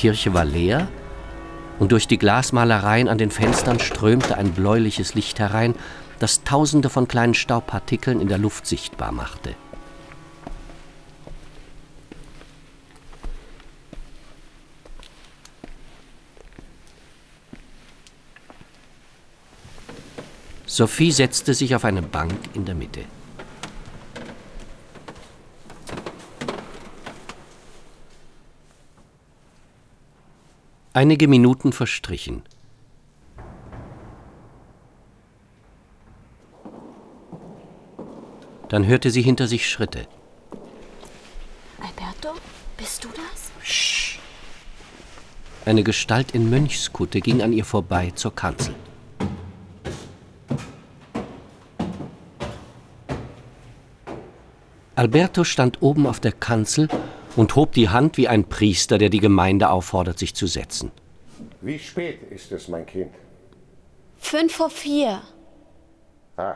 Kirche war leer und durch die Glasmalereien an den Fenstern strömte ein bläuliches Licht herein, das Tausende von kleinen Staubpartikeln in der Luft sichtbar machte. Sophie setzte sich auf eine Bank in der Mitte. Einige Minuten verstrichen. Dann hörte sie hinter sich Schritte. Alberto, bist du das? Psst. Eine Gestalt in Mönchskutte ging an ihr vorbei zur Kanzel. Alberto stand oben auf der Kanzel und hob die Hand wie ein Priester, der die Gemeinde auffordert, sich zu setzen. Wie spät ist es, mein Kind? 3:55. Ah,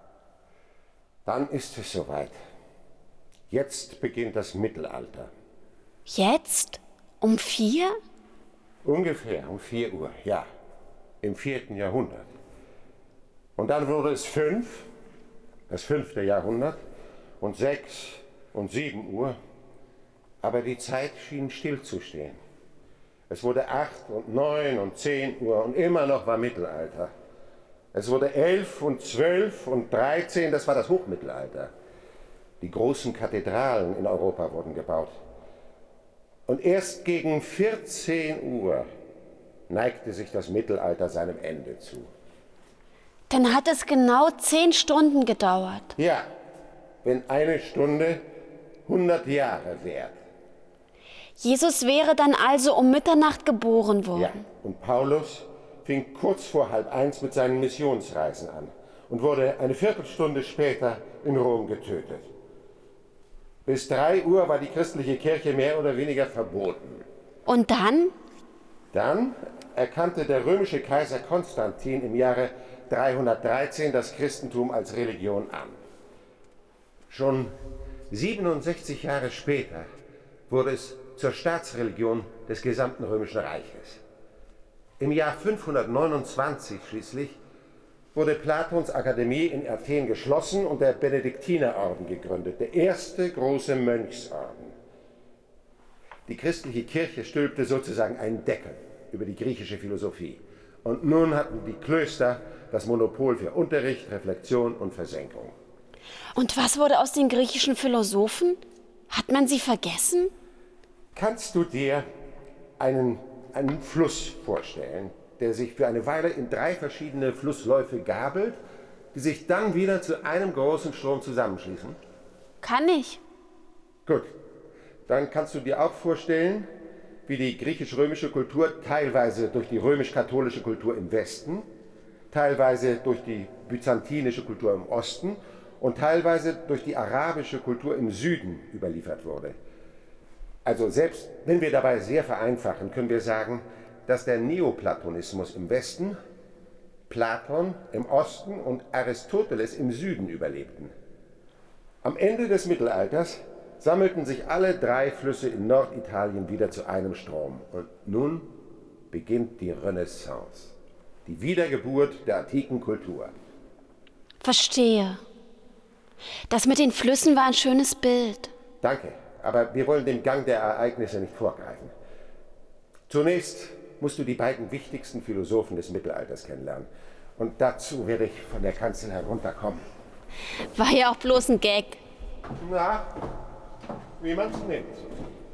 dann ist es soweit. Jetzt beginnt das Mittelalter. Jetzt? Um 4? Ungefähr um 4 Uhr, ja. Im 4. Jahrhundert. Und dann wurde es 5, das 5. Jahrhundert, und 6 und 7 Uhr. Aber die Zeit schien stillzustehen. Es wurde 8 und 9 und 10 Uhr und immer noch war Mittelalter. Es wurde 11 und 12 und 13, das war das Hochmittelalter. Die großen Kathedralen in Europa wurden gebaut. Und erst gegen 14 Uhr neigte sich das Mittelalter seinem Ende zu. Dann hat es genau 10 Stunden gedauert. Ja, wenn eine Stunde 100 Jahre währt. Jesus wäre dann also um Mitternacht geboren worden. Ja, und Paulus fing kurz vor 12:30 mit seinen Missionsreisen an und wurde eine Viertelstunde später in Rom getötet. Bis 3 Uhr war die christliche Kirche mehr oder weniger verboten. Und dann? Dann erkannte der römische Kaiser Konstantin im Jahre 313 das Christentum als Religion an. Schon 67 Jahre später wurde es zur Staatsreligion des gesamten Römischen Reiches. Im Jahr 529 schließlich wurde Platons Akademie in Athen geschlossen und der Benediktinerorden gegründet, der erste große Mönchsorden. Die christliche Kirche stülpte sozusagen einen Deckel über die griechische Philosophie. Und nun hatten die Klöster das Monopol für Unterricht, Reflexion und Versenkung. Und was wurde aus den griechischen Philosophen? Hat man sie vergessen? Kannst du dir einen Fluss vorstellen, der sich für eine Weile in 3 verschiedene Flussläufe gabelt, die sich dann wieder zu einem großen Strom zusammenschließen? Kann ich. Gut, dann kannst du dir auch vorstellen, wie die griechisch-römische Kultur teilweise durch die römisch-katholische Kultur im Westen, teilweise durch die byzantinische Kultur im Osten und teilweise durch die arabische Kultur im Süden überliefert wurde. Also selbst wenn wir dabei sehr vereinfachen, können wir sagen, dass der Neoplatonismus im Westen, Platon im Osten und Aristoteles im Süden überlebten. Am Ende des Mittelalters sammelten sich alle 3 Flüsse in Norditalien wieder zu einem Strom. Und nun beginnt die Renaissance, die Wiedergeburt der antiken Kultur. Verstehe. Das mit den Flüssen war ein schönes Bild. Danke, aber wir wollen dem Gang der Ereignisse nicht vorgreifen. Zunächst musst du die beiden wichtigsten Philosophen des Mittelalters kennenlernen. Und dazu werde ich von der Kanzel herunterkommen. War ja auch bloß ein Gag. Na, wie man's nimmt.